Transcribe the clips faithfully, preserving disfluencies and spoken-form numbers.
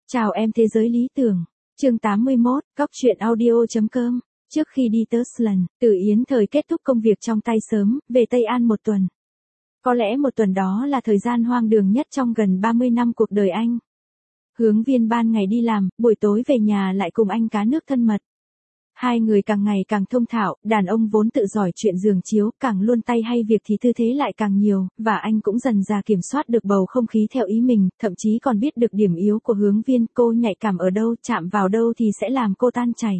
Chào em thế giới lý tưởng. Chương tám mươi mốt, Cóc truyện audio.com. Trước khi đi tới Scotland, Từ Yến thời kết thúc công việc trong tay sớm, về Tây An một tuần. Có lẽ một tuần đó là thời gian hoang đường nhất trong gần ba mươi năm cuộc đời anh. Hướng Viên ban ngày đi làm, buổi tối về nhà lại cùng anh cá nước thân mật. Hai người càng ngày càng thông thạo, đàn ông vốn tự giỏi chuyện giường chiếu, càng luôn tay hay việc thì tư thế lại càng nhiều, và anh cũng dần dà kiểm soát được bầu không khí theo ý mình, thậm chí còn biết được điểm yếu của Hướng Viên, cô nhạy cảm ở đâu, chạm vào đâu thì sẽ làm cô tan chảy.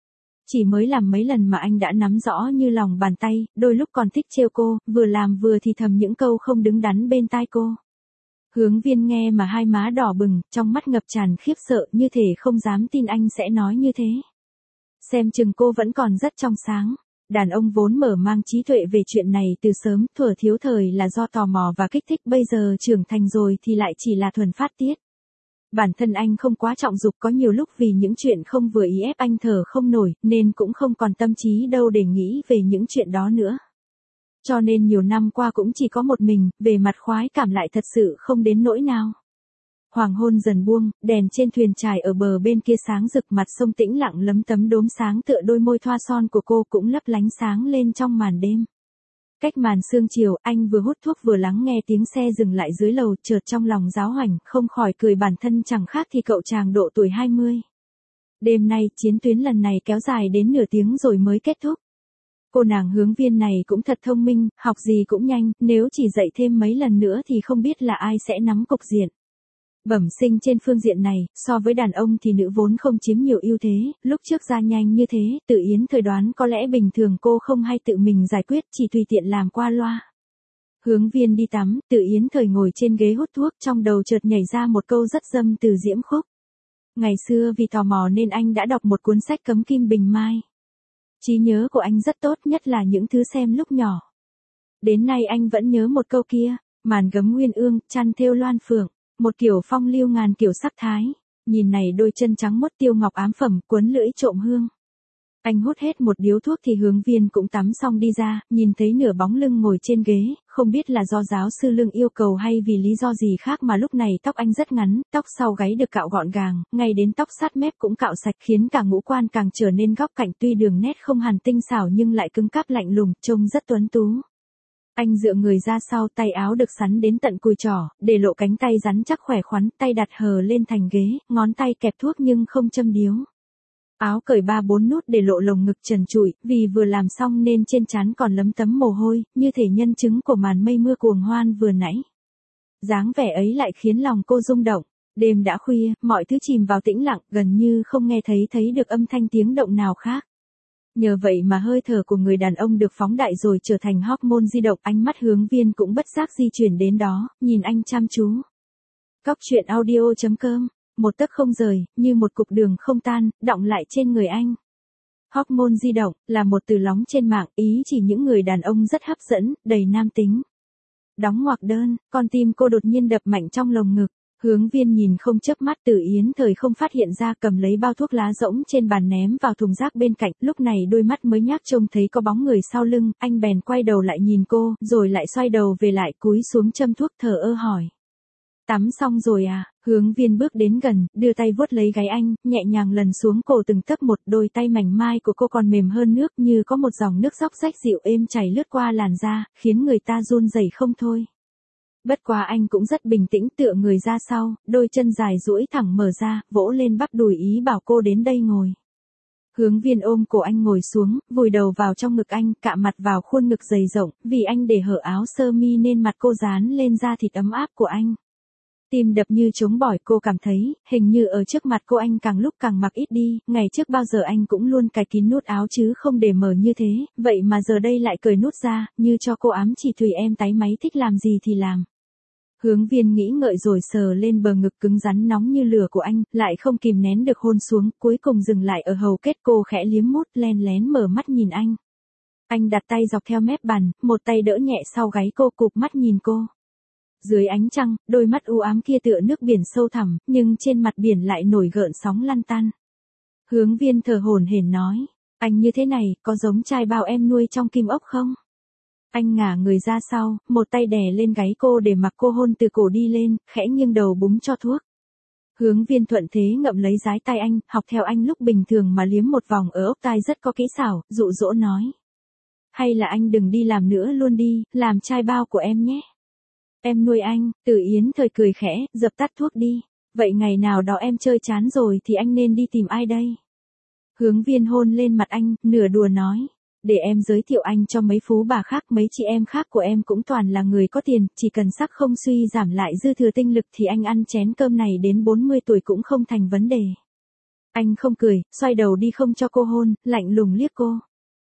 Chỉ mới làm mấy lần mà anh đã nắm rõ như lòng bàn tay, đôi lúc còn thích trêu cô, vừa làm vừa thì thầm những câu không đứng đắn bên tai cô. Hướng Viên nghe mà hai má đỏ bừng, trong mắt ngập tràn khiếp sợ, như thể không dám tin anh sẽ nói như thế. Xem chừng cô vẫn còn rất trong sáng. Đàn ông vốn mở mang trí tuệ về chuyện này từ sớm, thuở thiếu thời là do tò mò và kích thích, bây giờ trưởng thành rồi thì lại chỉ là thuần phát tiết. Bản thân anh không quá trọng dục, có nhiều lúc vì những chuyện không vừa ý ép anh thở không nổi, nên cũng không còn tâm trí đâu để nghĩ về những chuyện đó nữa. Cho nên nhiều năm qua cũng chỉ có một mình, về mặt khoái cảm lại thật sự không đến nỗi nào. Hoàng hôn dần buông, đèn trên thuyền chài ở bờ bên kia sáng rực, mặt sông tĩnh lặng lấm tấm đốm sáng tựa đôi môi thoa son của cô cũng lấp lánh sáng lên trong màn đêm. Cách màn sương chiều, anh vừa hút thuốc vừa lắng nghe tiếng xe dừng lại dưới lầu, chợt trong lòng giáo hoành, không khỏi cười bản thân chẳng khác thì cậu chàng độ tuổi hai mươi. Đêm nay, chiến tuyến lần này kéo dài đến nửa tiếng rồi mới kết thúc. Cô nàng Hướng Viên này cũng thật thông minh, học gì cũng nhanh, nếu chỉ dạy thêm mấy lần nữa thì không biết là ai sẽ nắm cục diện. Bẩm sinh trên phương diện này, so với đàn ông thì nữ vốn không chiếm nhiều ưu thế, lúc trước ra nhanh như thế, Từ Yến thời đoán có lẽ bình thường cô không hay tự mình giải quyết, chỉ tùy tiện làm qua loa. Hướng Viên đi tắm, Từ Yến thời ngồi trên ghế hút thuốc, trong đầu chợt nhảy ra một câu rất dâm từ Diễm Khúc. Ngày xưa vì tò mò nên anh đã đọc một cuốn sách Cấm Kim Bình Mai. Trí nhớ của anh rất tốt, nhất là những thứ xem lúc nhỏ. Đến nay anh vẫn nhớ một câu kia, màn gấm nguyên ương, chăn thêu loan phượng. Một kiểu phong lưu ngàn kiểu sắc thái, nhìn này đôi chân trắng mốt tiêu ngọc ám phẩm, cuốn lưỡi trộm hương. Anh hút hết một điếu thuốc thì Hướng Viên cũng tắm xong đi ra, nhìn thấy nửa bóng lưng ngồi trên ghế, không biết là do giáo sư Lương yêu cầu hay vì lý do gì khác mà lúc này tóc anh rất ngắn, tóc sau gáy được cạo gọn gàng, ngay đến tóc sát mép cũng cạo sạch, khiến cả ngũ quan càng trở nên góc cạnh, tuy đường nét không hẳn tinh xảo nhưng lại cứng cáp lạnh lùng, trông rất tuấn tú. Anh dựa người ra sau, tay áo được sắn đến tận cùi trỏ, để lộ cánh tay rắn chắc khỏe khoắn, tay đặt hờ lên thành ghế, ngón tay kẹp thuốc nhưng không châm điếu. Áo cởi ba bốn nút để lộ lồng ngực trần trụi, vì vừa làm xong nên trên trán còn lấm tấm mồ hôi, như thể nhân chứng của màn mây mưa cuồng hoan vừa nãy. Dáng vẻ ấy lại khiến lòng cô rung động. Đêm đã khuya, mọi thứ chìm vào tĩnh lặng, gần như không nghe thấy thấy được âm thanh tiếng động nào khác. Nhờ vậy mà hơi thở của người đàn ông được phóng đại rồi trở thành hormone di động, ánh mắt Hướng Viên cũng bất giác di chuyển đến đó, nhìn anh chăm chú. Cóc truyện audio.com, một tấc không rời, như một cục đường không tan, đọng lại trên người anh. Hormone di động, là một từ lóng trên mạng, ý chỉ những người đàn ông rất hấp dẫn, đầy nam tính. Đóng ngoặc đơn, con tim cô đột nhiên đập mạnh trong lồng ngực. Hướng Viên nhìn không chớp mắt, Từ Yến thời không phát hiện ra, cầm lấy bao thuốc lá rỗng trên bàn ném vào thùng rác bên cạnh, lúc này đôi mắt mới nhác trông thấy có bóng người sau lưng, anh bèn quay đầu lại nhìn cô, rồi lại xoay đầu về lại cúi xuống châm thuốc, thờ ơ hỏi. Tắm xong rồi à? Hướng Viên bước đến gần, đưa tay vuốt lấy gáy anh, nhẹ nhàng lần xuống cổ từng tấc một, đôi tay mảnh mai của cô còn mềm hơn nước, như có một dòng nước róc rách dịu êm chảy lướt qua làn da, khiến người ta run rẩy không thôi. Bất quá anh cũng rất bình tĩnh, tựa người ra sau, đôi chân dài duỗi thẳng mở ra, vỗ lên bắp đùi ý bảo cô đến đây ngồi. Hướng Viên ôm cổ anh ngồi xuống, vùi đầu vào trong ngực anh, cạ mặt vào khuôn ngực dày rộng, vì anh để hở áo sơ mi nên mặt cô dán lên da thịt ấm áp của anh. Tim đập như trống bỏi, cô cảm thấy, hình như ở trước mặt cô anh càng lúc càng mặc ít đi, ngày trước bao giờ anh cũng luôn cài kín nút áo chứ không để mở như thế, vậy mà giờ đây lại cởi nút ra, như cho cô ám chỉ tùy em táy máy thích làm gì thì làm. Hướng Viên nghĩ ngợi rồi sờ lên bờ ngực cứng rắn nóng như lửa của anh, lại không kìm nén được hôn xuống, cuối cùng dừng lại ở hầu kết, cô khẽ liếm mút, len lén mở mắt nhìn anh. Anh đặt tay dọc theo mép bàn, một tay đỡ nhẹ sau gáy cô, cụp mắt nhìn cô. Dưới ánh trăng, đôi mắt u ám kia tựa nước biển sâu thẳm, nhưng trên mặt biển lại nổi gợn sóng lăn tăn. Hướng Viên thở hổn hển nói, anh như thế này, có giống trai bao em nuôi trong kim ốc không? Anh ngả người ra sau, một tay đè lên gáy cô để mặc cô hôn từ cổ đi lên, khẽ nghiêng đầu búng cho thuốc. Hướng Viên thuận thế ngậm lấy dái tay anh, học theo anh lúc bình thường mà liếm một vòng ở ốc tai rất có kỹ xảo, dụ dỗ nói. Hay là anh đừng đi làm nữa luôn đi, làm trai bao của em nhé. Em nuôi anh. Từ Yến Thời cười khẽ, dập tắt thuốc đi. Vậy ngày nào đó em chơi chán rồi thì anh nên đi tìm ai đây? Hướng Viên hôn lên mặt anh, nửa đùa nói. Để em giới thiệu anh cho mấy phú bà khác, mấy chị em khác của em cũng toàn là người có tiền, chỉ cần sắc không suy giảm lại dư thừa tinh lực thì anh ăn chén cơm này đến bốn mươi tuổi cũng không thành vấn đề. Anh không cười, xoay đầu đi không cho cô hôn, lạnh lùng liếc cô.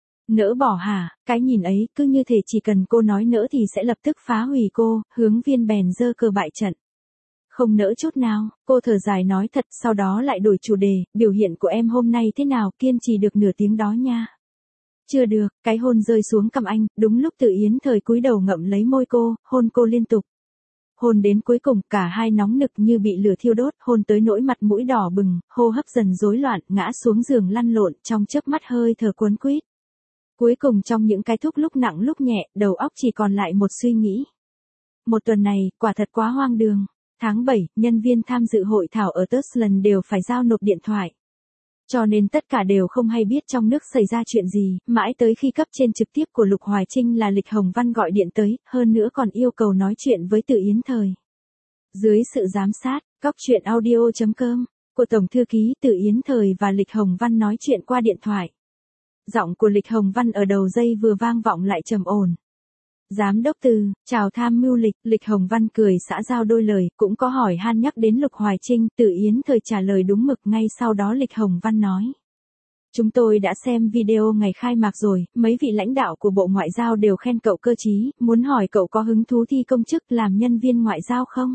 Nỡ bỏ hả? Cái nhìn ấy, cứ như thể chỉ cần cô nói nỡ thì sẽ lập tức phá hủy cô. Hướng Viên bèn giơ cờ bại trận. Không nỡ chút nào, cô thở dài nói thật, sau đó lại đổi chủ đề, biểu hiện của em hôm nay thế nào, kiên trì được nửa tiếng đó nha. Chưa được, cái hôn rơi xuống cằm anh, đúng lúc Từ Yến Thời cúi đầu ngậm lấy môi cô, hôn cô liên tục. Hôn đến cuối cùng, cả hai nóng nực như bị lửa thiêu đốt, hôn tới nỗi mặt mũi đỏ bừng, hô hấp dần rối loạn, ngã xuống giường lăn lộn, trong chớp mắt hơi thở cuốn quýt. Cuối cùng trong những cái thúc lúc nặng lúc nhẹ, đầu óc chỉ còn lại một suy nghĩ. Một tuần này, quả thật quá hoang đường. Tháng bảy, nhân viên tham dự hội thảo ở Tuxland đều phải giao nộp điện thoại. Cho nên tất cả đều không hay biết trong nước xảy ra chuyện gì, mãi tới khi cấp trên trực tiếp của Lục Hoài Trinh là Lịch Hồng Văn gọi điện tới, hơn nữa còn yêu cầu nói chuyện với Từ Yến Thời. Dưới sự giám sát, cóc truyện audio chấm com, của Tổng Thư ký Từ Yến Thời và Lịch Hồng Văn nói chuyện qua điện thoại. Giọng của Lịch Hồng Văn ở đầu dây vừa vang vọng lại trầm ổn. Giám đốc Từ, chào tham mưu Lịch, Lịch Hồng Văn cười xã giao đôi lời, cũng có hỏi han nhắc đến Lục Hoài Trinh, Từ Yến Thời trả lời đúng mực, ngay sau đó Lịch Hồng Văn nói. Chúng tôi đã xem video ngày khai mạc rồi, mấy vị lãnh đạo của Bộ Ngoại giao đều khen cậu cơ trí, muốn hỏi cậu có hứng thú thi công chức làm nhân viên ngoại giao không?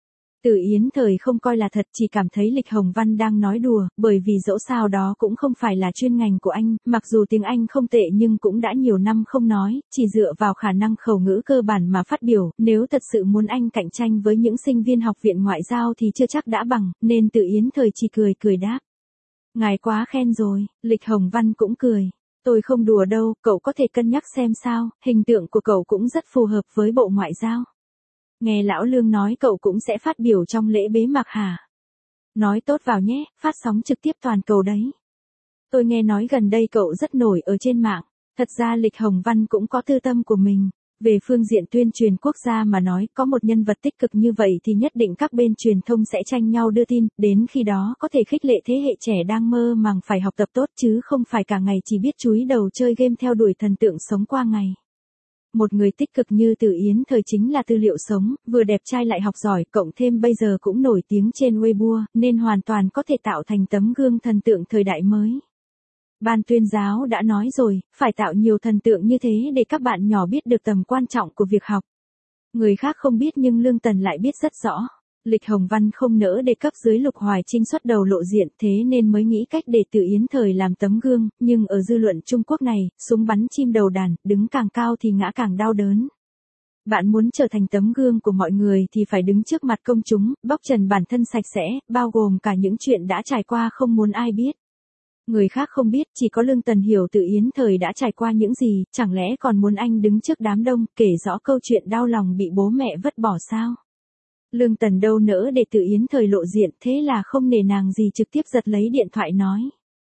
Từ Yến Thời không coi là thật, chỉ cảm thấy Lịch Hồng Văn đang nói đùa, bởi vì dẫu sao đó cũng không phải là chuyên ngành của anh, mặc dù tiếng Anh không tệ nhưng cũng đã nhiều năm không nói, chỉ dựa vào khả năng khẩu ngữ cơ bản mà phát biểu, nếu thật sự muốn anh cạnh tranh với những sinh viên học viện ngoại giao thì chưa chắc đã bằng, nên Từ Yến Thời chỉ cười cười đáp. Ngài quá khen rồi, Lịch Hồng Văn cũng cười. Tôi không đùa đâu, cậu có thể cân nhắc xem sao, hình tượng của cậu cũng rất phù hợp với Bộ Ngoại giao. Nghe Lão Lương nói cậu cũng sẽ phát biểu trong lễ bế mạc hả? Nói tốt vào nhé, phát sóng trực tiếp toàn cầu đấy. Tôi nghe nói gần đây cậu rất nổi ở trên mạng. Thật ra Lịch Hồng Văn cũng có tư tâm của mình. Về phương diện tuyên truyền quốc gia mà nói, có một nhân vật tích cực như vậy thì nhất định các bên truyền thông sẽ tranh nhau đưa tin, đến khi đó có thể khích lệ thế hệ trẻ đang mơ màng phải học tập tốt chứ không phải cả ngày chỉ biết chúi đầu chơi game theo đuổi thần tượng sống qua ngày. Một người tích cực như Từ Yến Thời chính là tư liệu sống, vừa đẹp trai lại học giỏi, cộng thêm bây giờ cũng nổi tiếng trên Weibo, nên hoàn toàn có thể tạo thành tấm gương thần tượng thời đại mới. Ban tuyên giáo đã nói rồi, phải tạo nhiều thần tượng như thế để các bạn nhỏ biết được tầm quan trọng của việc học. Người khác không biết nhưng Lương Tần lại biết rất rõ. Lịch Hồng Văn không nỡ để cấp dưới Lục Hoài Trinh xuất đầu lộ diện, thế nên mới nghĩ cách để Từ Yến Thời làm tấm gương, nhưng ở dư luận Trung Quốc này, súng bắn chim đầu đàn, đứng càng cao thì ngã càng đau đớn. Bạn muốn trở thành tấm gương của mọi người thì phải đứng trước mặt công chúng, bóc trần bản thân sạch sẽ, bao gồm cả những chuyện đã trải qua không muốn ai biết. Người khác không biết, chỉ có Lương Tần hiểu Từ Yến Thời đã trải qua những gì, chẳng lẽ còn muốn anh đứng trước đám đông, kể rõ câu chuyện đau lòng bị bố mẹ vứt bỏ sao? Lương Tần đâu nỡ để Từ Yến Thời lộ diện, thế là không nề nang gì trực tiếp giật lấy điện thoại nói.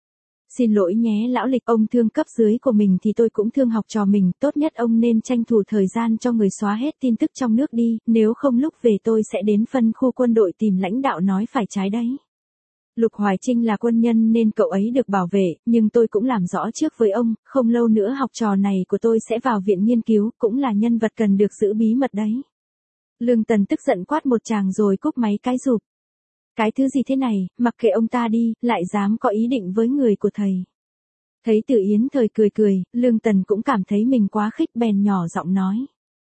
Xin lỗi nhé lão Lịch, ông thương cấp dưới của mình thì tôi cũng thương học trò mình, tốt nhất ông nên tranh thủ thời gian cho người xóa hết tin tức trong nước đi, nếu không lúc về tôi sẽ đến phân khu quân đội tìm lãnh đạo nói phải trái đấy. Lục Hoài Trinh là quân nhân nên cậu ấy được bảo vệ, nhưng tôi cũng làm rõ trước với ông, không lâu nữa học trò này của tôi sẽ vào viện nghiên cứu, cũng là nhân vật cần được giữ bí mật đấy. Lương Tần tức giận quát một tràng rồi cúp máy cái rụp. Cái thứ gì thế này, mặc kệ ông ta đi, lại dám có ý định với người của thầy. Thấy Từ Yến Thời cười cười, Lương Tần cũng cảm thấy mình quá khích bèn nhỏ giọng nói.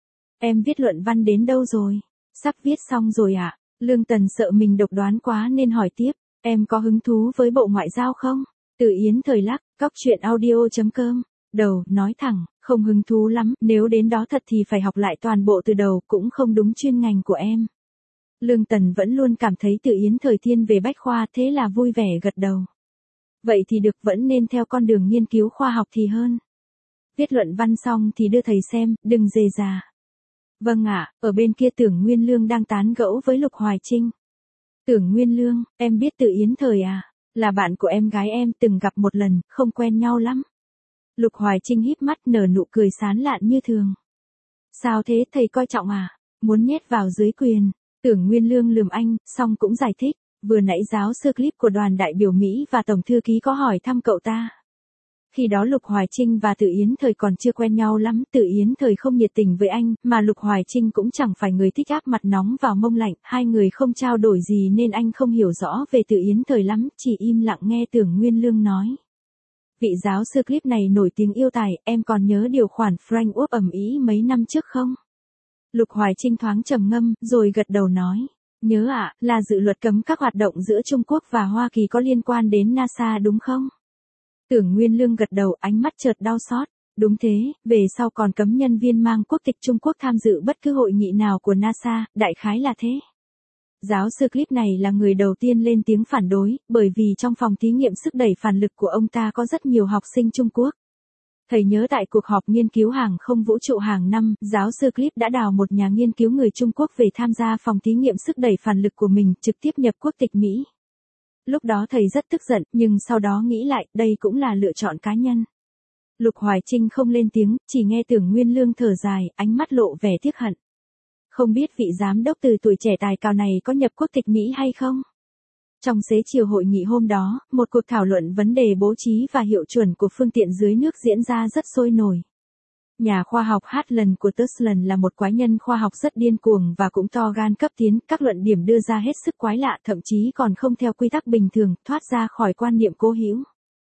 Em viết luận văn đến đâu rồi? Sắp viết xong rồi ạ. À? Lương Tần sợ mình độc đoán quá nên hỏi tiếp, em có hứng thú với Bộ Ngoại giao không? Từ Yến Thời lắc, cóc truyện audio chấm com. Đầu, nói thẳng, không hứng thú lắm, nếu đến đó thật thì phải học lại toàn bộ từ đầu, cũng không đúng chuyên ngành của em. Lương Tần vẫn luôn cảm thấy Từ Yến Thời thiên về bách khoa, thế là vui vẻ gật đầu. Vậy thì được, vẫn nên theo con đường nghiên cứu khoa học thì hơn. Viết luận văn xong thì đưa thầy xem, đừng dề già. Vâng ạ, ở bên kia Tưởng Nguyên Lương đang tán gẫu với Lục Hoài Trinh. Tưởng Nguyên Lương, em biết Tự Yến Thời à? Là bạn của em gái em, từng gặp một lần, không quen nhau lắm. Lục Hoài Trinh híp mắt nở nụ cười sán lạn như thường. Sao thế, thầy coi trọng à? Muốn nhét vào dưới quyền. Tưởng Nguyên Lương lườm anh, xong cũng giải thích. Vừa nãy giáo sư clip của đoàn đại biểu Mỹ và Tổng thư ký có hỏi thăm cậu ta. Khi đó Lục Hoài Trinh và Tự Yến Thời còn chưa quen nhau lắm, Tự Yến Thời không nhiệt tình với anh, mà Lục Hoài Trinh cũng chẳng phải người thích áp mặt nóng vào mông lạnh, hai người không trao đổi gì nên anh không hiểu rõ về Tự Yến Thời lắm, chỉ im lặng nghe Tưởng Nguyên Lương nói. Vị giáo sư clip này nổi tiếng yêu tài, em còn nhớ điều khoản Frank Úp ầm ĩ mấy năm trước không? Lục Hoài Trinh thoáng trầm ngâm, rồi gật đầu nói. Nhớ ạ, à, là dự luật cấm các hoạt động giữa Trung Quốc và Hoa Kỳ có liên quan đến NASA đúng không? Tưởng Nguyên Lương gật đầu, ánh mắt chợt đau xót. Đúng thế, về sau còn cấm nhân viên mang quốc tịch Trung Quốc tham dự bất cứ hội nghị nào của NASA, đại khái là thế. Giáo sư clip này là người đầu tiên lên tiếng phản đối, bởi vì trong phòng thí nghiệm sức đẩy phản lực của ông ta có rất nhiều học sinh Trung Quốc. Thầy nhớ tại cuộc họp nghiên cứu hàng không vũ trụ hàng năm, giáo sư clip đã đào một nhà nghiên cứu người Trung Quốc về tham gia phòng thí nghiệm sức đẩy phản lực của mình, trực tiếp nhập quốc tịch Mỹ. Lúc đó thầy rất tức giận, nhưng sau đó nghĩ lại, đây cũng là lựa chọn cá nhân. Lục Hoài Trinh không lên tiếng, chỉ nghe Tưởng Nguyên Lương thở dài, ánh mắt lộ vẻ tiếc hận. Không biết vị giám đốc từ tuổi trẻ tài cao này có nhập quốc tịch Mỹ hay không? Trong xế chiều hội nghị hôm đó, một cuộc thảo luận vấn đề bố trí và hiệu chuẩn của phương tiện dưới nước diễn ra rất sôi nổi. Nhà khoa học Hartland của Tusland là một quái nhân khoa học rất điên cuồng và cũng to gan cấp tiến, các luận điểm đưa ra hết sức quái lạ, thậm chí còn không theo quy tắc bình thường, thoát ra khỏi quan niệm cố hữu.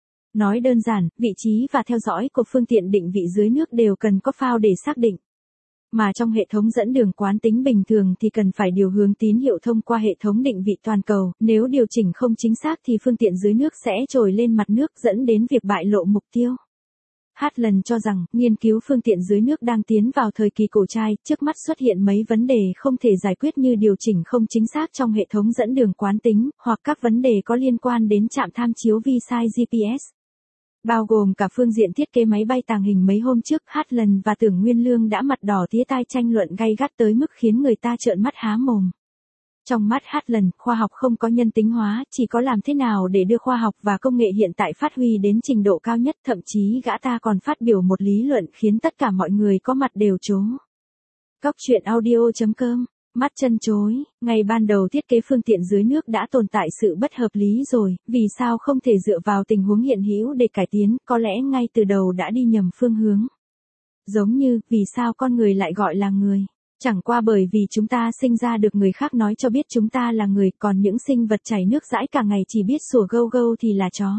Nói đơn giản, vị trí và theo dõi của phương tiện định vị dưới nước đều cần có phao để xác định. Mà trong hệ thống dẫn đường quán tính bình thường thì cần phải điều hướng tín hiệu thông qua hệ thống định vị toàn cầu, nếu điều chỉnh không chính xác thì phương tiện dưới nước sẽ trồi lên mặt nước dẫn đến việc bại lộ mục tiêu. Hartland cho rằng, nghiên cứu phương tiện dưới nước đang tiến vào thời kỳ cổ trai, trước mắt xuất hiện mấy vấn đề không thể giải quyết như điều chỉnh không chính xác trong hệ thống dẫn đường quán tính, hoặc các vấn đề có liên quan đến trạm tham chiếu vi sai giê pê ét. Bao gồm cả phương diện thiết kế máy bay tàng hình mấy hôm trước, Hartland và Tưởng Nguyên Lương đã mặt đỏ tía tai tranh luận gay gắt tới mức khiến người ta trợn mắt há mồm. Trong mắt Hartland, khoa học không có nhân tính hóa, chỉ có làm thế nào để đưa khoa học và công nghệ hiện tại phát huy đến trình độ cao nhất, thậm chí gã ta còn phát biểu một lý luận khiến tất cả mọi người có mặt đều trố. Cóc truyện audio chấm com, mắt chân chối, ngày ban đầu thiết kế phương tiện dưới nước đã tồn tại sự bất hợp lý rồi, vì sao không thể dựa vào tình huống hiện hữu để cải tiến, có lẽ ngay từ đầu đã đi nhầm phương hướng. Giống như, vì sao con người lại gọi là người? Chẳng qua bởi vì chúng ta sinh ra được người khác nói cho biết chúng ta là người, còn những sinh vật chảy nước dãi cả ngày chỉ biết sủa gâu gâu thì là chó.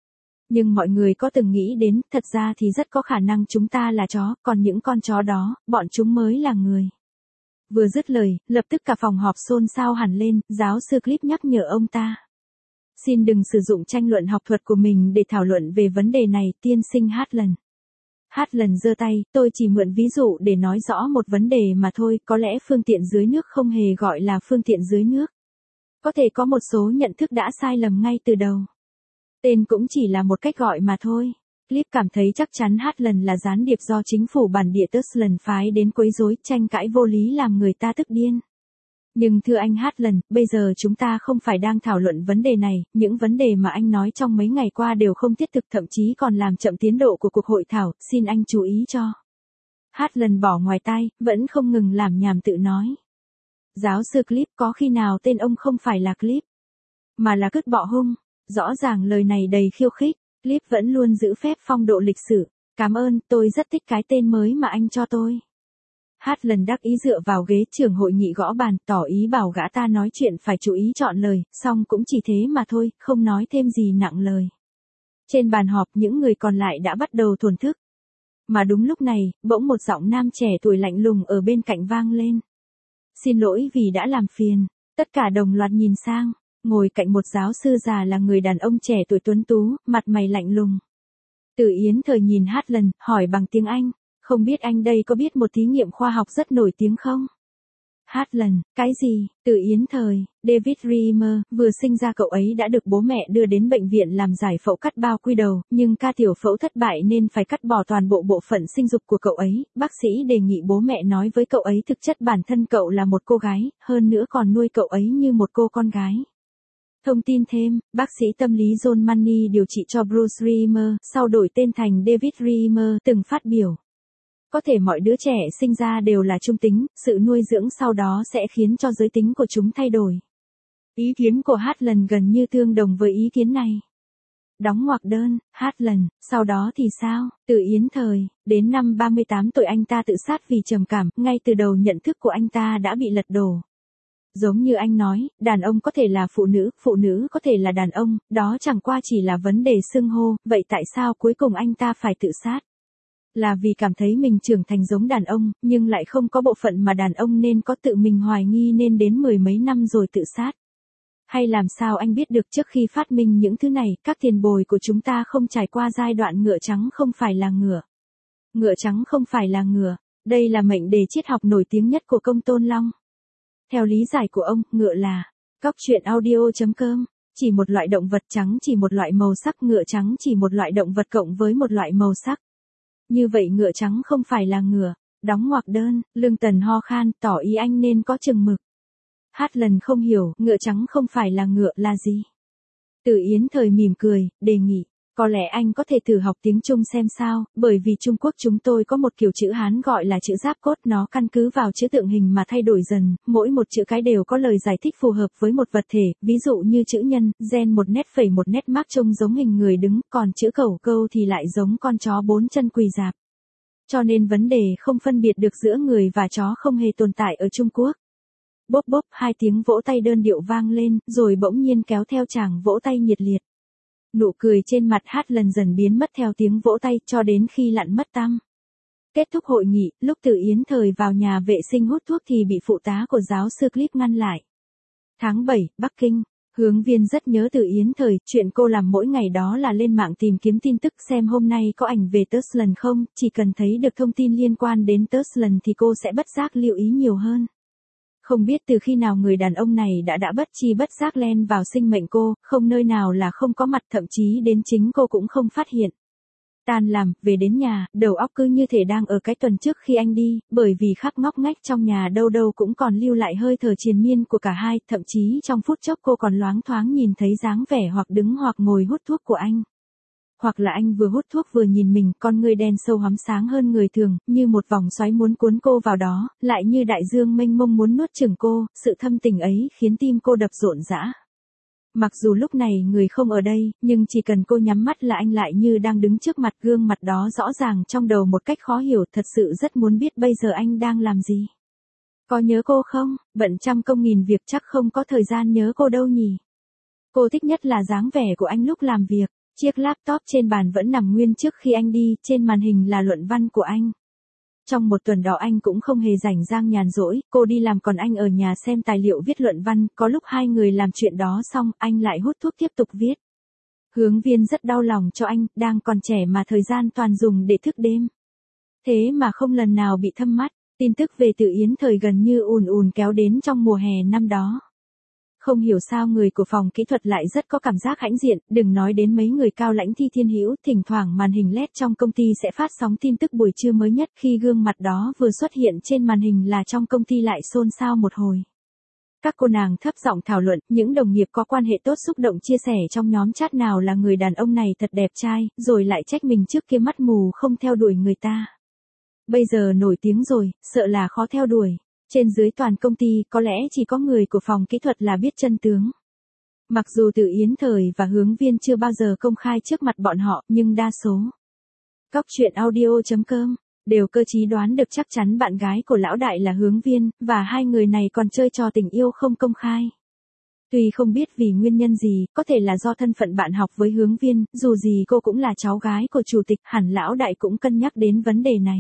Nhưng mọi người có từng nghĩ đến, thật ra thì rất có khả năng chúng ta là chó, còn những con chó đó, bọn chúng mới là người. Vừa dứt lời, lập tức cả phòng họp xôn xao hẳn lên, giáo sư clip nhắc nhở ông ta. Xin đừng sử dụng tranh luận học thuật của mình để thảo luận về vấn đề này, tiên sinh Hartland. Hartland giơ tay, tôi chỉ mượn ví dụ để nói rõ một vấn đề mà thôi, có lẽ phương tiện dưới nước không hề gọi là phương tiện dưới nước. Có thể có một số nhận thức đã sai lầm ngay từ đầu. Tên cũng chỉ là một cách gọi mà thôi. Clip cảm thấy chắc chắn Hartland là gián điệp do chính phủ bản địa Tusland phái đến quấy rối, tranh cãi vô lý làm người ta tức điên. Nhưng thưa anh Hartland, bây giờ chúng ta không phải đang thảo luận vấn đề này, những vấn đề mà anh nói trong mấy ngày qua đều không thiết thực, thậm chí còn làm chậm tiến độ của cuộc hội thảo, xin anh chú ý cho. Hartland bỏ ngoài tai, vẫn không ngừng làm nhảm tự nói. Giáo sư Clip, có khi nào tên ông không phải là Clip, mà là cứt bọ hung? Rõ ràng lời này đầy khiêu khích. Clip vẫn luôn giữ phép phong độ lịch sử. Cảm ơn, tôi rất thích cái tên mới mà anh cho tôi. Hartland đắc ý dựa vào ghế trưởng hội nghị gõ bàn, tỏ ý bảo gã ta nói chuyện phải chú ý chọn lời, song cũng chỉ thế mà thôi, không nói thêm gì nặng lời. Trên bàn họp những người còn lại đã bắt đầu thổn thức. Mà đúng lúc này, bỗng một giọng nam trẻ tuổi lạnh lùng ở bên cạnh vang lên. Xin lỗi vì đã làm phiền. Tất cả đồng loạt nhìn sang. Ngồi cạnh một giáo sư già là người đàn ông trẻ tuổi tuấn tú, mặt mày lạnh lùng. Tự Yến Thời nhìn Hartland, hỏi bằng tiếng Anh, không biết anh đây có biết một thí nghiệm khoa học rất nổi tiếng không? Hartland, cái gì? Tự Yến Thời, David Reimer, vừa sinh ra cậu ấy đã được bố mẹ đưa đến bệnh viện làm giải phẫu cắt bao quy đầu, nhưng ca tiểu phẫu thất bại nên phải cắt bỏ toàn bộ bộ phận sinh dục của cậu ấy. Bác sĩ đề nghị bố mẹ nói với cậu ấy thực chất bản thân cậu là một cô gái, hơn nữa còn nuôi cậu ấy như một cô con gái. Thông tin thêm, bác sĩ tâm lý John Money điều trị cho Bruce Reimer, sau đổi tên thành David Reimer, từng phát biểu. Có thể mọi đứa trẻ sinh ra đều là trung tính, sự nuôi dưỡng sau đó sẽ khiến cho giới tính của chúng thay đổi. Ý kiến của Hartland gần như tương đồng với ý kiến này. Đóng ngoặc đơn, Hartland, sau đó thì sao? Từ Yến Thời, đến năm ba mươi tám tuổi anh ta tự sát vì trầm cảm, ngay từ đầu nhận thức của anh ta đã bị lật đổ. Giống như anh nói, đàn ông có thể là phụ nữ, phụ nữ có thể là đàn ông, đó chẳng qua chỉ là vấn đề xưng hô, vậy tại sao cuối cùng anh ta phải tự sát? Là vì cảm thấy mình trưởng thành giống đàn ông, nhưng lại không có bộ phận mà đàn ông nên có, tự mình hoài nghi nên đến mười mấy năm rồi tự sát. Hay làm sao anh biết được trước khi phát minh những thứ này, các tiền bối của chúng ta không trải qua giai đoạn ngựa trắng không phải là ngựa. Ngựa trắng không phải là ngựa, đây là mệnh đề triết học nổi tiếng nhất của Công Tôn Long. Theo lý giải của ông, ngựa là, Cóc truyện audio chấm com, chỉ một loại động vật, trắng chỉ một loại màu sắc, ngựa trắng chỉ một loại động vật cộng với một loại màu sắc. Như vậy ngựa trắng không phải là ngựa. Đóng ngoặc đơn, Lương Tần ho khan, tỏ ý anh nên có chừng mực. Hartland không hiểu, ngựa trắng không phải là ngựa là gì. Từ Yến Thời mỉm cười, đề nghị, có lẽ anh có thể thử học tiếng Trung xem sao, bởi vì Trung Quốc chúng tôi có một kiểu chữ Hán gọi là chữ giáp cốt, nó căn cứ vào chữ tượng hình mà thay đổi dần, mỗi một chữ cái đều có lời giải thích phù hợp với một vật thể, ví dụ như chữ nhân, gen một nét phẩy một nét mác trông giống hình người đứng, còn chữ cẩu câu thì lại giống con chó bốn chân quỳ rạp. Cho nên vấn đề không phân biệt được giữa người và chó không hề tồn tại ở Trung Quốc. Bốp bốp, hai tiếng vỗ tay đơn điệu vang lên, rồi bỗng nhiên kéo theo chàng vỗ tay nhiệt liệt. Nụ cười trên mặt Hartland dần biến mất theo tiếng vỗ tay, cho đến khi lặn mất tăm. Kết thúc hội nghị, lúc Từ Yến Thời vào nhà vệ sinh hút thuốc thì bị phụ tá của giáo sư Clip ngăn lại. Tháng bảy, Bắc Kinh. Hướng Viên rất nhớ Từ Yến Thời, chuyện cô làm mỗi ngày đó là lên mạng tìm kiếm tin tức xem hôm nay có ảnh về Teslan không, chỉ cần thấy được thông tin liên quan đến Teslan thì cô sẽ bất giác lưu ý nhiều hơn. Không biết từ khi nào người đàn ông này đã đã bất chi bất giác len vào sinh mệnh cô, không nơi nào là không có mặt, thậm chí đến chính cô cũng không phát hiện. Tan làm, về đến nhà, đầu óc cứ như thể đang ở cái tuần trước khi anh đi, bởi vì khắp ngóc ngách trong nhà đâu đâu cũng còn lưu lại hơi thở triền miên của cả hai, thậm chí trong phút chốc cô còn loáng thoáng nhìn thấy dáng vẻ hoặc đứng hoặc ngồi hút thuốc của anh. Hoặc là anh vừa hút thuốc vừa nhìn mình, con người đen sâu hắm sáng hơn người thường, như một vòng xoáy muốn cuốn cô vào đó, lại như đại dương mênh mông muốn nuốt chửng cô, sự thâm tình ấy khiến tim cô đập rộn rã. Mặc dù lúc này người không ở đây, nhưng chỉ cần cô nhắm mắt là anh lại như đang đứng trước mặt, gương mặt đó rõ ràng trong đầu một cách khó hiểu, thật sự rất muốn biết bây giờ anh đang làm gì. Có nhớ cô không? Bận trăm công nghìn việc chắc không có thời gian nhớ cô đâu nhỉ. Cô thích nhất là dáng vẻ của anh lúc làm việc. Chiếc laptop trên bàn vẫn nằm nguyên trước khi anh đi, trên màn hình là luận văn của anh. Trong một tuần đó anh cũng không hề rảnh rang nhàn rỗi, cô đi làm còn anh ở nhà xem tài liệu viết luận văn, có lúc hai người làm chuyện đó xong, anh lại hút thuốc tiếp tục viết. Hướng Viên rất đau lòng cho anh, đang còn trẻ mà thời gian toàn dùng để thức đêm. Thế mà không lần nào bị thâm mắt, tin tức về Từ Yến Thời gần như ùn ùn kéo đến trong mùa hè năm đó. Không hiểu sao người của phòng kỹ thuật lại rất có cảm giác hãnh diện, đừng nói đến mấy người cao lãnh Thi Thiên Hữu, thỉnh thoảng màn hình led trong công ty sẽ phát sóng tin tức buổi trưa mới nhất, khi gương mặt đó vừa xuất hiện trên màn hình là trong công ty lại xôn xao một hồi. Các cô nàng thấp giọng thảo luận, những đồng nghiệp có quan hệ tốt xúc động chia sẻ trong nhóm chat nào là người đàn ông này thật đẹp trai, rồi lại trách mình trước kia mắt mù không theo đuổi người ta. Bây giờ nổi tiếng rồi, sợ là khó theo đuổi. Trên dưới toàn công ty, có lẽ chỉ có người của phòng kỹ thuật là biết chân tướng. Mặc dù Từ Yến Thời và Hướng Viên chưa bao giờ công khai trước mặt bọn họ, nhưng đa số Cóc truyện audio chấm com đều cơ trí đoán được chắc chắn bạn gái của lão đại là Hướng Viên, và hai người này còn chơi trò tình yêu không công khai. Tuy không biết vì nguyên nhân gì, có thể là do thân phận bạn học với Hướng Viên, dù gì cô cũng là cháu gái của chủ tịch, hẳn lão đại cũng cân nhắc đến vấn đề này.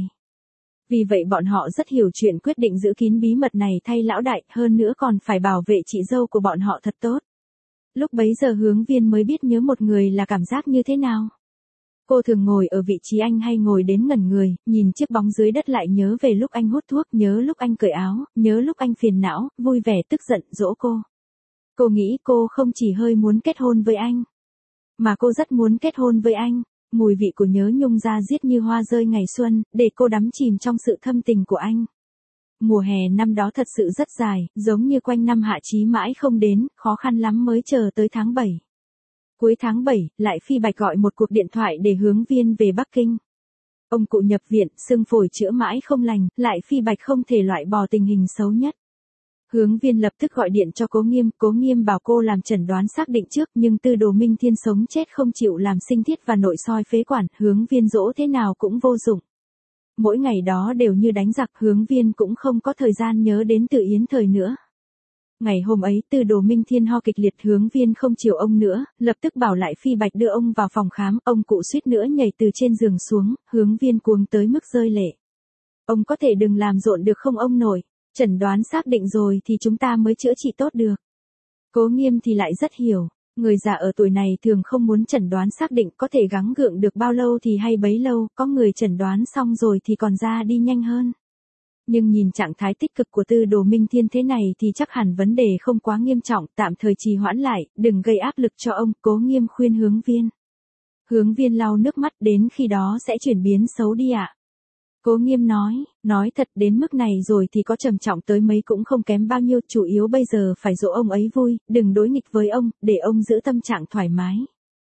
Vì vậy bọn họ rất hiểu chuyện, quyết định giữ kín bí mật này thay lão đại, hơn nữa còn phải bảo vệ chị dâu của bọn họ thật tốt. Lúc bấy giờ Hướng Viên mới biết nhớ một người là cảm giác như thế nào. Cô thường ngồi ở vị trí anh hay ngồi đến ngẩn người, nhìn chiếc bóng dưới đất lại nhớ về lúc anh hút thuốc, nhớ lúc anh cởi áo, nhớ lúc anh phiền não, vui vẻ tức giận, dỗ cô. Cô nghĩ cô không chỉ hơi muốn kết hôn với anh, mà cô rất muốn kết hôn với anh. Mùi vị của nhớ nhung ra diết như hoa rơi ngày xuân, để cô đắm chìm trong sự thâm tình của anh. mùa hè năm đó thật sự rất dài, giống như quanh năm hạ chí mãi không đến, khó khăn lắm mới chờ tới tháng bảy. Cuối tháng bảy, lại Phi Bạch gọi một cuộc điện thoại để hướng Viên về Bắc Kinh. Ông cụ nhập viện, xương phổi chữa mãi không lành, lại Phi Bạch không thể loại bỏ tình hình xấu nhất. Hướng Viên lập tức gọi điện cho Cố Nghiêm, Cố Nghiêm bảo cô làm chẩn đoán xác định trước, nhưng Tư Đồ Minh Thiên sống chết không chịu làm sinh thiết và nội soi phế quản, Hướng Viên dỗ thế nào cũng vô dụng. Mỗi ngày đó đều như đánh giặc, Hướng Viên cũng không có thời gian nhớ đến Từ Yến Thời nữa. Ngày hôm ấy, Tư Đồ Minh Thiên ho kịch liệt, Hướng Viên không chiều ông nữa, lập tức bảo lại Phi Bạch đưa ông vào phòng khám, ông cụ suýt nữa nhảy từ trên giường xuống, Hướng Viên cuống tới mức rơi lệ. Ông có thể đừng làm rộn được không ông nội, chẩn đoán xác định rồi thì chúng ta mới chữa trị tốt được. Cố Nghiêm thì lại rất hiểu, người già ở tuổi này thường không muốn chẩn đoán xác định, có thể gắng gượng được bao lâu thì hay bấy lâu, có người chẩn đoán xong rồi thì còn ra đi nhanh hơn. Nhưng nhìn trạng thái tích cực của Tư Đồ Minh Thiên thế này thì chắc hẳn vấn đề không quá nghiêm trọng, tạm thời trì hoãn lại, đừng gây áp lực cho ông, Cố Nghiêm khuyên Hướng Viên. Hướng Viên lau nước mắt, đến khi đó sẽ chuyển biến xấu đi ạ. À? Cố Nghiêm nói, nói thật đến mức này rồi thì có trầm trọng tới mấy cũng không kém bao nhiêu, chủ yếu bây giờ phải dỗ ông ấy vui, đừng đối nghịch với ông, để ông giữ tâm trạng thoải mái.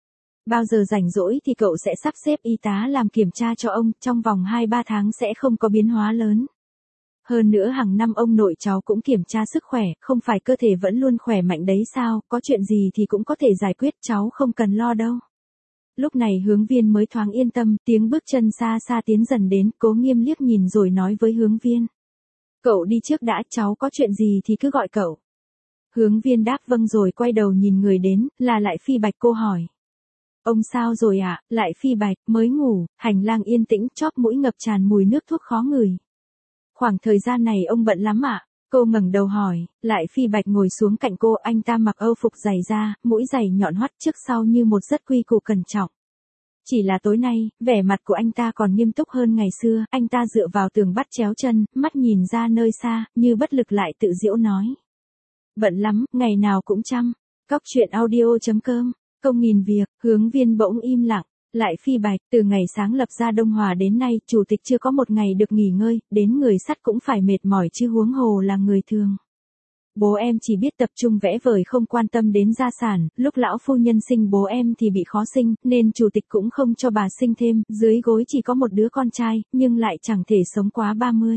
Bao giờ rảnh rỗi thì cậu sẽ sắp xếp y tá làm kiểm tra cho ông, trong vòng hai ba tháng sẽ không có biến hóa lớn. Hơn nữa hàng năm ông nội cháu cũng kiểm tra sức khỏe, không phải cơ thể vẫn luôn khỏe mạnh đấy sao, có chuyện gì thì cũng có thể giải quyết, cháu không cần lo đâu. Lúc này Hướng Viên mới thoáng yên tâm, tiếng bước chân xa xa tiến dần đến, Cố Nghiêm liếc nhìn rồi nói với Hướng Viên. Cậu đi trước đã, cháu có chuyện gì thì cứ gọi cậu. Hướng Viên đáp vâng rồi quay đầu nhìn người đến, là lại Phi Bạch. Cô hỏi. Ông sao rồi ạ? À? Lại Phi Bạch, mới ngủ, hành lang yên tĩnh, chóp mũi ngập tràn mùi nước thuốc khó ngửi. Khoảng thời gian này ông bận lắm ạ? À? Cô ngẩng đầu hỏi, lại Phi Bạch ngồi xuống cạnh cô, anh ta mặc âu phục dày da, mũi giày nhọn hoắt trước sau như một rất quy củ cẩn trọng. Chỉ là tối nay, vẻ mặt của anh ta còn nghiêm túc hơn ngày xưa, anh ta dựa vào tường bắt chéo chân, mắt nhìn ra nơi xa, như bất lực lại tự giễu nói. Bận lắm, ngày nào cũng chăm. Cóc truyện audio chấm com, công nghìn việc, Hướng Viên bỗng im lặng. Lại Phi Bạch, từ ngày sáng lập ra Đông Hòa đến nay, chủ tịch chưa có một ngày được nghỉ ngơi, đến người sắt cũng phải mệt mỏi chứ huống hồ là người thường. Bố em chỉ biết tập trung vẽ vời không quan tâm đến gia sản, lúc lão phu nhân sinh bố em thì bị khó sinh, nên chủ tịch cũng không cho bà sinh thêm, dưới gối chỉ có một đứa con trai, nhưng lại chẳng thể sống quá ba mươi.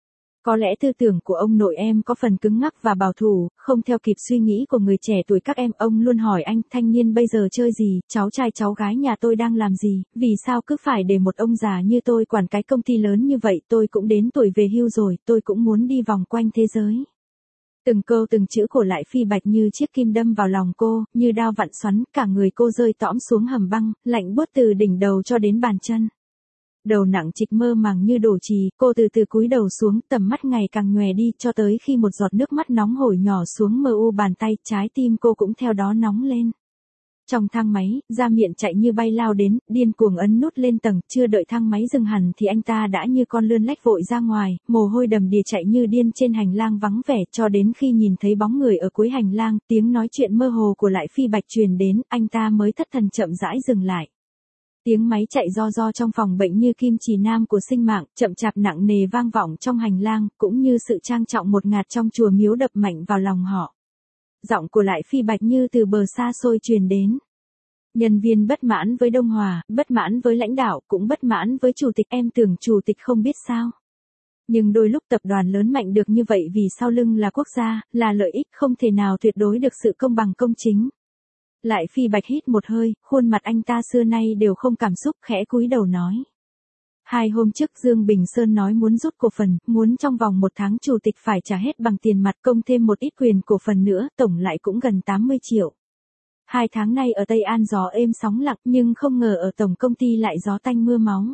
Có lẽ tư tưởng của ông nội em có phần cứng ngắc và bảo thủ, không theo kịp suy nghĩ của người trẻ tuổi các em. Ông luôn hỏi anh, thanh niên bây giờ chơi gì, cháu trai cháu gái nhà tôi đang làm gì, vì sao cứ phải để một ông già như tôi quản cái công ty lớn như vậy. Tôi cũng đến tuổi về hưu rồi, tôi cũng muốn đi vòng quanh thế giới. Từng câu từng chữ của lại Phi Bạch như chiếc kim đâm vào lòng cô, như đao vặn xoắn, cả người cô rơi tõm xuống hầm băng, lạnh buốt từ đỉnh đầu cho đến bàn chân. Đầu nặng trịch mơ màng như đổ chì, cô từ từ cúi đầu xuống, tầm mắt ngày càng nhòe đi, cho tới khi một giọt nước mắt nóng hổi nhỏ xuống mờ u bàn tay, trái tim cô cũng theo đó nóng lên. Trong thang máy, Gia Miện chạy như bay lao đến, điên cuồng ấn nút lên tầng, chưa đợi thang máy dừng hẳn thì anh ta đã như con lươn lách vội ra ngoài, mồ hôi đầm đìa chạy như điên trên hành lang vắng vẻ, cho đến khi nhìn thấy bóng người ở cuối hành lang, tiếng nói chuyện mơ hồ của lại Phi Bạch truyền đến, anh ta mới thất thần chậm rãi dừng lại. Tiếng máy chạy do do trong phòng bệnh như kim chỉ nam của sinh mạng, chậm chạp nặng nề vang vọng trong hành lang, cũng như sự trang trọng một ngạt trong chùa miếu đập mạnh vào lòng họ. Giọng của lại Phi Bạch như từ bờ xa xôi truyền đến. Nhân viên bất mãn với Đông Hòa, bất mãn với lãnh đạo, cũng bất mãn với chủ tịch. Em tưởng chủ tịch không biết sao. Nhưng đôi lúc tập đoàn lớn mạnh được như vậy vì sau lưng là quốc gia, là lợi ích, không thể nào tuyệt đối được sự công bằng công chính. Lại Phi Bạch hít một hơi, khuôn mặt anh ta xưa nay đều không cảm xúc, khẽ cúi đầu nói. Hai hôm trước Dương Bình Sơn nói muốn rút cổ phần, muốn trong vòng một tháng chủ tịch phải trả hết bằng tiền mặt, công thêm một ít quyền cổ phần nữa, tổng lại cũng gần tám mươi triệu. Hai tháng nay ở Tây An gió êm sóng lặng, nhưng không ngờ ở tổng công ty lại gió tanh mưa máu.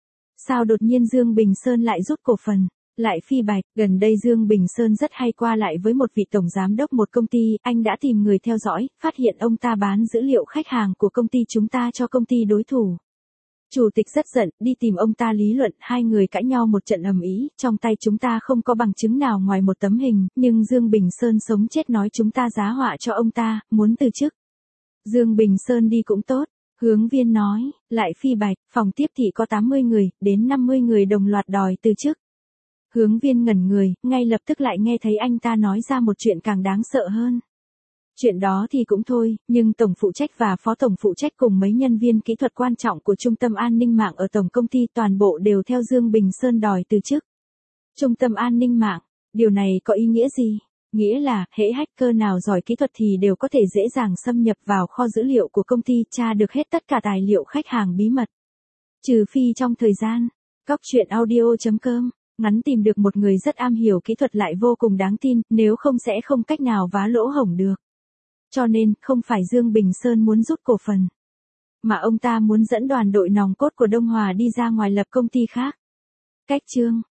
Sao đột nhiên Dương Bình Sơn lại rút cổ phần? Lại Phi Bạch, gần đây Dương Bình Sơn rất hay qua lại với một vị tổng giám đốc một công ty, anh đã tìm người theo dõi, phát hiện ông ta bán dữ liệu khách hàng của công ty chúng ta cho công ty đối thủ. Chủ tịch rất giận, đi tìm ông ta lý luận, hai người cãi nhau một trận ầm ĩ, trong tay chúng ta không có bằng chứng nào ngoài một tấm hình, nhưng Dương Bình Sơn sống chết nói chúng ta giá họa cho ông ta, muốn từ chức. Dương Bình Sơn đi cũng tốt. Hướng Viên nói, lại Phi Bạch, phòng tiếp thị có tám mươi người, đến năm mươi người đồng loạt đòi từ chức. Hướng Viên ngẩn người, ngay lập tức lại nghe thấy anh ta nói ra một chuyện càng đáng sợ hơn. Chuyện đó thì cũng thôi, nhưng tổng phụ trách và phó tổng phụ trách cùng mấy nhân viên kỹ thuật quan trọng của trung tâm an ninh mạng ở tổng công ty toàn bộ đều theo Dương Bình Sơn đòi từ chức. Trung tâm an ninh mạng, điều này có ý nghĩa gì? Nghĩa là, hễ hacker nào giỏi kỹ thuật thì đều có thể dễ dàng xâm nhập vào kho dữ liệu của công ty, tra được hết tất cả tài liệu khách hàng bí mật. Trừ phi trong thời gian, Cóc truyện audio chấm com, ngắn tìm được một người rất am hiểu kỹ thuật lại vô cùng đáng tin, nếu không sẽ không cách nào vá lỗ hổng được. Cho nên, không phải Dương Bình Sơn muốn rút cổ phần, mà ông ta muốn dẫn đoàn đội nòng cốt của Đông Hòa đi ra ngoài lập công ty khác. Cách chương